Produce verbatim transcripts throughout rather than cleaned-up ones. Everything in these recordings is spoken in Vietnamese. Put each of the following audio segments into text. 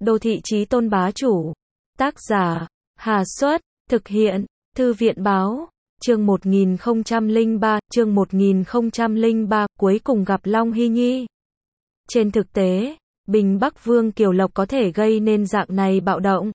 Đô thị chí tôn bá chủ. Tác giả, Hà Xuất, thực hiện, Thư viện Báo, chương một nghìn không trăm lẻ ba, chương một nghìn không trăm lẻ ba, cuối cùng gặp Long Hy Nhi. Trên thực tế, Bình Bắc Vương Kiều Lộc có thể gây nên dạng này bạo động.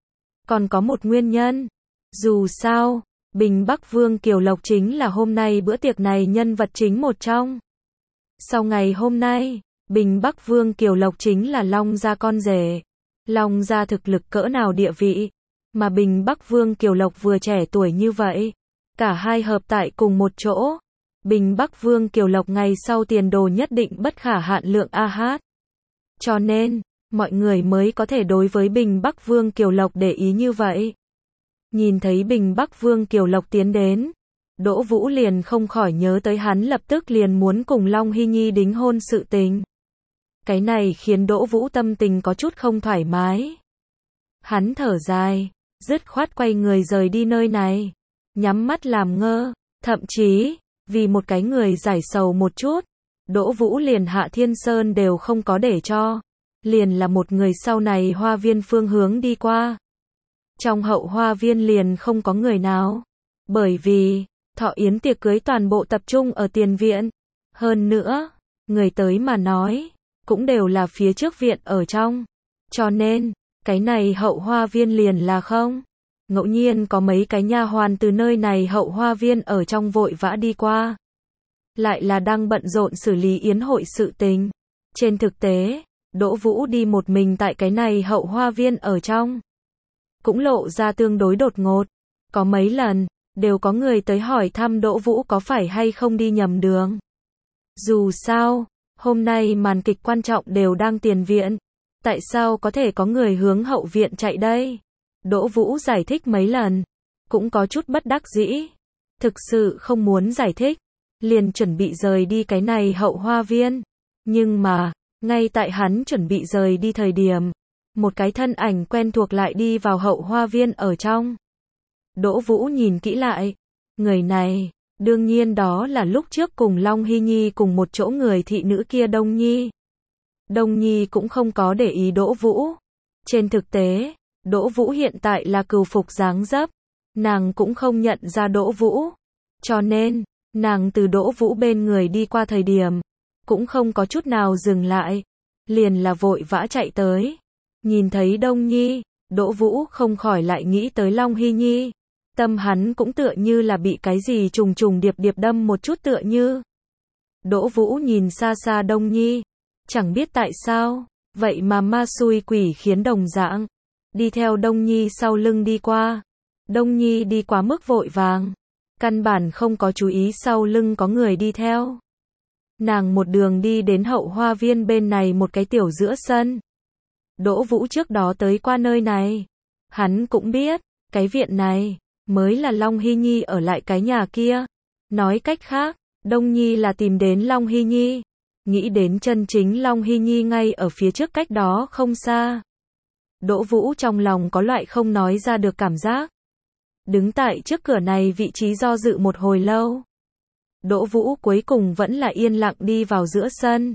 Còn có một nguyên nhân. Dù sao, Bình Bắc Vương Kiều Lộc chính là hôm nay bữa tiệc này nhân vật chính một trong. Sau ngày hôm nay, Bình Bắc Vương Kiều Lộc chính là Long gia con rể. Long gia thực lực cỡ nào địa vị, mà Bình Bắc Vương Kiều Lộc vừa trẻ tuổi như vậy. Cả hai hợp tại cùng một chỗ. Bình Bắc Vương Kiều Lộc ngày sau tiền đồ nhất định bất khả hạn lượng a hát. Cho nên, mọi người mới có thể đối với Bình Bắc Vương Kiều Lộc để ý như vậy. Nhìn thấy Bình Bắc Vương Kiều Lộc tiến đến, Đỗ Vũ liền không khỏi nhớ tới hắn lập tức liền muốn cùng Long Hy Nhi đính hôn sự tình. Cái này khiến Đỗ Vũ tâm tình có chút không thoải mái. Hắn thở dài, dứt khoát quay người rời đi nơi này, nhắm mắt làm ngơ, thậm chí, vì một cái người giải sầu một chút, Đỗ Vũ liền Hạ Thiên Sơn đều không có để cho, liền là một người sau này hoa viên phương hướng đi qua. Trong hậu hoa viên liền không có người nào, bởi vì, thọ yến tiệc cưới toàn bộ tập trung ở tiền viện. Hơn nữa, người tới mà nói, cũng đều là phía trước viện ở trong. Cho nên, cái này hậu hoa viên liền là không. Ngẫu nhiên có mấy cái nha hoàn từ nơi này hậu hoa viên ở trong vội vã đi qua. Lại là đang bận rộn xử lý yến hội sự tình. Trên thực tế, Đỗ Vũ đi một mình tại cái này hậu hoa viên ở trong. Cũng lộ ra tương đối đột ngột. Có mấy lần, đều có người tới hỏi thăm Đỗ Vũ có phải hay không đi nhầm đường. Dù sao, hôm nay màn kịch quan trọng đều đang tiền viện. Tại sao có thể có người hướng hậu viện chạy đây? Đỗ Vũ giải thích mấy lần. Cũng có chút bất đắc dĩ. Thực sự không muốn giải thích. Liền chuẩn bị rời đi cái này hậu hoa viên. Nhưng mà, ngay tại hắn chuẩn bị rời đi thời điểm, một cái thân ảnh quen thuộc lại đi vào hậu hoa viên ở trong. Đỗ Vũ nhìn kỹ lại. Người này, đương nhiên đó là lúc trước cùng Long Hy Nhi cùng một chỗ người thị nữ kia Đông Nhi. Đông Nhi cũng không có để ý Đỗ Vũ. Trên thực tế, Đỗ Vũ hiện tại là cừu phục dáng dấp. Nàng cũng không nhận ra Đỗ Vũ. Cho nên, nàng từ Đỗ Vũ bên người đi qua thời điểm, cũng không có chút nào dừng lại. Liền là vội vã chạy tới. Nhìn thấy Đông Nhi, Đỗ Vũ không khỏi lại nghĩ tới Long Hy Nhi. Tâm hắn cũng tựa như là bị cái gì trùng trùng điệp điệp đâm một chút tựa như. Đỗ Vũ nhìn xa xa Đông Nhi. Chẳng biết tại sao, vậy mà ma xui quỷ khiến đồng dạng. Đi theo Đông Nhi sau lưng đi qua. Đông Nhi đi quá mức vội vàng. Căn bản không có chú ý sau lưng có người đi theo. Nàng một đường đi đến hậu hoa viên bên này một cái tiểu giữa sân. Đỗ Vũ trước đó tới qua nơi này. Hắn cũng biết, cái viện này, mới là Long Hy Nhi ở lại cái nhà kia. Nói cách khác, Đông Nhi là tìm đến Long Hy Nhi. Nghĩ đến chân chính Long Hy Nhi ngay ở phía trước cách đó không xa. Đỗ Vũ trong lòng có loại không nói ra được cảm giác. Đứng tại trước cửa này vị trí do dự một hồi lâu. Đỗ Vũ cuối cùng vẫn là yên lặng đi vào giữa sân.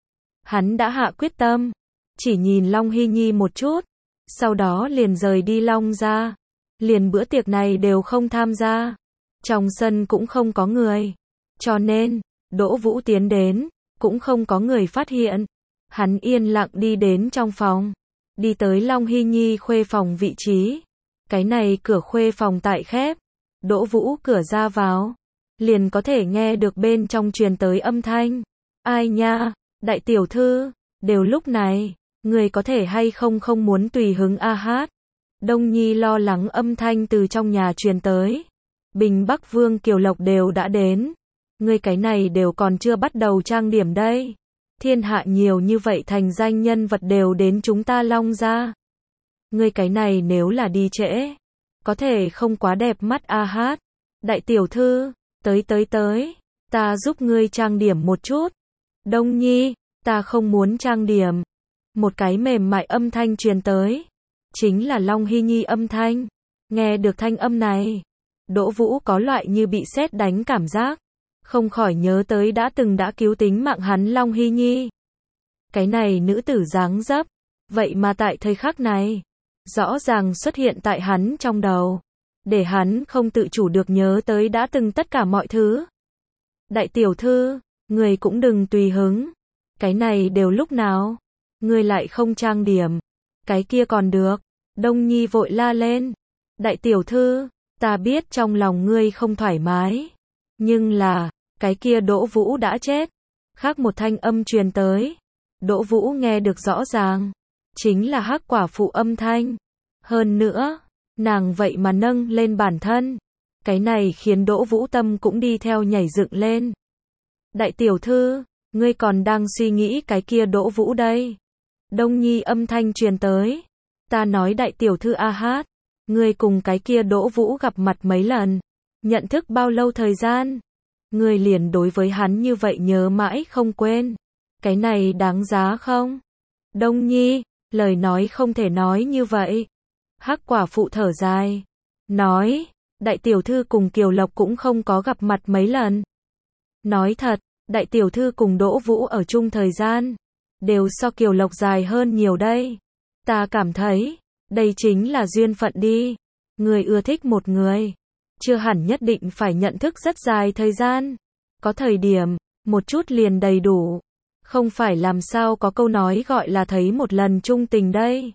Hắn đã hạ quyết tâm. Chỉ nhìn Long Hy Nhi một chút. Sau đó liền rời đi Long gia. Liền bữa tiệc này đều không tham gia. Trong sân cũng không có người. Cho nên, Đỗ Vũ tiến đến, cũng không có người phát hiện. Hắn yên lặng đi đến trong phòng. Đi tới Long Hy Nhi khuê phòng vị trí. Cái này cửa khuê phòng tại khép. Đỗ Vũ cửa ra vào. Liền có thể nghe được bên trong truyền tới âm thanh. Ai nha, đại tiểu thư, đều lúc này, người có thể hay không không muốn tùy hứng a hát. Đông Nhi lo lắng âm thanh từ trong nhà truyền tới. Bình Bắc Vương Kiều Lộc đều đã đến. Người cái này đều còn chưa bắt đầu trang điểm đây. Thiên hạ nhiều như vậy thành danh nhân vật đều đến chúng ta Long gia. Người cái này nếu là đi trễ, có thể không quá đẹp mắt a hát. Đại tiểu thư, tới tới tới, ta giúp ngươi trang điểm một chút. Đông Nhi, ta không muốn trang điểm. Một cái mềm mại âm thanh truyền tới. Chính là Long Hy Nhi âm thanh. Nghe được thanh âm này, Đỗ Vũ có loại như bị sét đánh cảm giác. Không khỏi nhớ tới đã từng đã cứu tính mạng hắn Long Hy Nhi. Cái này nữ tử dáng dấp, Vậy mà tại thời khắc này, rõ ràng xuất hiện tại hắn trong đầu, để hắn không tự chủ được nhớ tới đã từng tất cả mọi thứ. Đại tiểu thư, người cũng đừng tùy hứng. Cái này đều lúc nào? Người lại không trang điểm. Cái kia còn được. Đông Nhi vội la lên. Đại tiểu thư, ta biết trong lòng ngươi không thoải mái. Nhưng là, cái kia Đỗ Vũ đã chết. Khác một thanh âm truyền tới. Đỗ Vũ nghe được rõ ràng. Chính là Hắc quả phụ âm thanh. Hơn nữa, nàng vậy mà nâng lên bản thân. Cái này khiến Đỗ Vũ tâm cũng đi theo nhảy dựng lên. Đại tiểu thư, ngươi còn đang suy nghĩ cái kia Đỗ Vũ đây. Đông Nhi âm thanh truyền tới. Ta nói đại tiểu thư A Hát, ngươi cùng cái kia Đỗ Vũ gặp mặt mấy lần, nhận thức bao lâu thời gian, ngươi liền đối với hắn như vậy nhớ mãi không quên. Cái này đáng giá không? Đông Nhi, lời nói không thể nói như vậy. Hắc quả phụ thở dài, nói, đại tiểu thư cùng Kiều Lộc cũng không có gặp mặt mấy lần. Nói thật, đại tiểu thư cùng Đỗ Vũ ở chung thời gian, đều so Kiều Lộc dài hơn nhiều đây. Ta cảm thấy, đây chính là duyên phận đi. Người ưa thích một người, chưa hẳn nhất định phải nhận thức rất dài thời gian. Có thời điểm, một chút liền đầy đủ. Không phải làm sao có câu nói gọi là thấy một lần chung tình đây.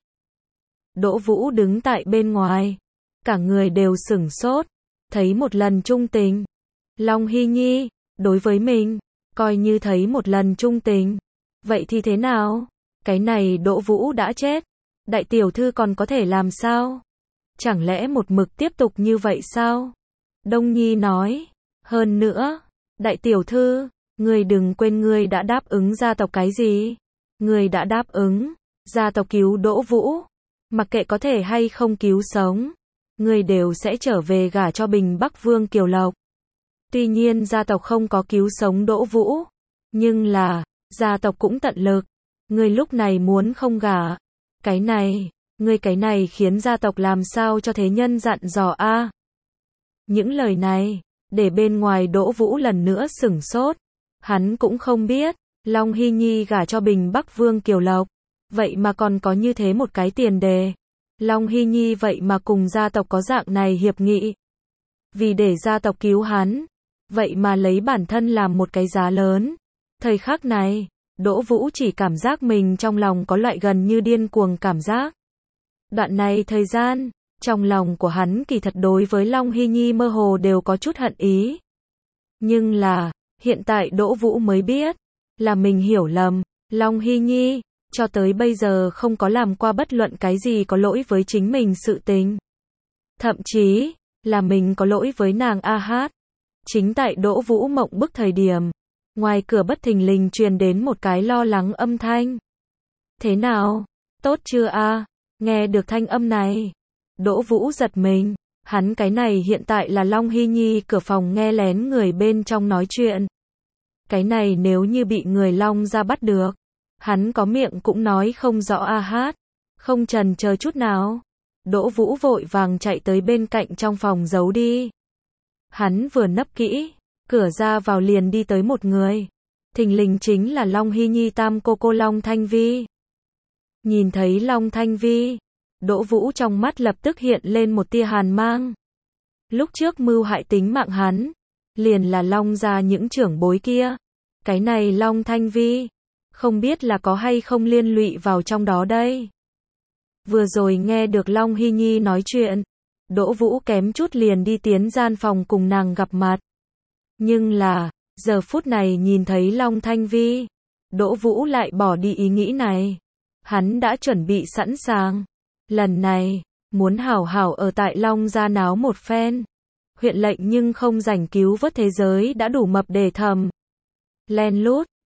Đỗ Vũ đứng tại bên ngoài, cả người đều sửng sốt. Thấy một lần chung tình. Long Hy Nhi, đối với mình, coi như thấy một lần chung tình. Vậy thì thế nào? Cái này Đỗ Vũ đã chết. Đại tiểu thư còn có thể làm sao? Chẳng lẽ một mực tiếp tục như vậy sao? Đông Nhi nói. Hơn nữa, đại tiểu thư, ngươi đừng quên ngươi đã đáp ứng gia tộc cái gì? Ngươi đã đáp ứng gia tộc cứu Đỗ Vũ. Mặc kệ có thể hay không cứu sống, ngươi đều sẽ trở về gả cho Bình Bắc Vương Kiều Lộc. Tuy nhiên gia tộc không có cứu sống Đỗ Vũ, nhưng là, gia tộc cũng tận lực. Ngươi lúc này muốn không gả. Cái này, ngươi cái này khiến gia tộc làm sao cho thế nhân dặn dò a? Những lời này, để bên ngoài Đỗ Vũ lần nữa sửng sốt. Hắn cũng không biết, Long Hy Nhi gả cho Bình Bắc Vương Kiều Lộc. Vậy mà còn có như thế một cái tiền đề. Long Hy Nhi vậy mà cùng gia tộc có dạng này hiệp nghị. Vì để gia tộc cứu hắn, vậy mà lấy bản thân làm một cái giá lớn. Thời khắc này, Đỗ Vũ chỉ cảm giác mình trong lòng có loại gần như điên cuồng cảm giác. Đoạn này thời gian, trong lòng của hắn kỳ thật đối với Long Hy Nhi mơ hồ đều có chút hận ý. Nhưng là, hiện tại Đỗ Vũ mới biết, là mình hiểu lầm. Long Hy Nhi, cho tới bây giờ không có làm qua bất luận cái gì có lỗi với chính mình sự tình. Thậm chí, là mình có lỗi với nàng A Hát. Chính tại Đỗ Vũ mộng bức thời điểm, ngoài cửa bất thình lình truyền đến một cái lo lắng âm thanh. Thế nào? Tốt chưa a? Nghe được thanh âm này, Đỗ Vũ giật mình. Hắn cái này hiện tại là Long Hy Nhi cửa phòng nghe lén người bên trong nói chuyện. Cái này nếu như bị người Long ra bắt được, hắn có miệng cũng nói không rõ A Hát. Không chần chờ chút nào, Đỗ Vũ vội vàng chạy tới bên cạnh trong phòng giấu đi. Hắn vừa nấp kỹ, cửa ra vào liền đi tới một người. Thình lình chính là Long Hy Nhi tam cô cô Long Thanh Vi. Nhìn thấy Long Thanh Vi, Đỗ Vũ trong mắt lập tức hiện lên một tia hàn mang. Lúc trước mưu hại tính mạng hắn, liền là Long gia những trưởng bối kia. Cái này Long Thanh Vi, không biết là có hay không liên lụy vào trong đó đây. Vừa rồi nghe được Long Hy Nhi nói chuyện, Đỗ Vũ kém chút liền đi tiến gian phòng cùng nàng gặp mặt. Nhưng là, giờ phút này nhìn thấy Long Thanh Vi, Đỗ Vũ lại bỏ đi ý nghĩ này. Hắn đã chuẩn bị sẵn sàng. Lần này, muốn hảo hảo ở tại Long gia náo một phen. Huyện lệnh nhưng không rảnh cứu vớt thế giới đã đủ mập để thầm. Len lút,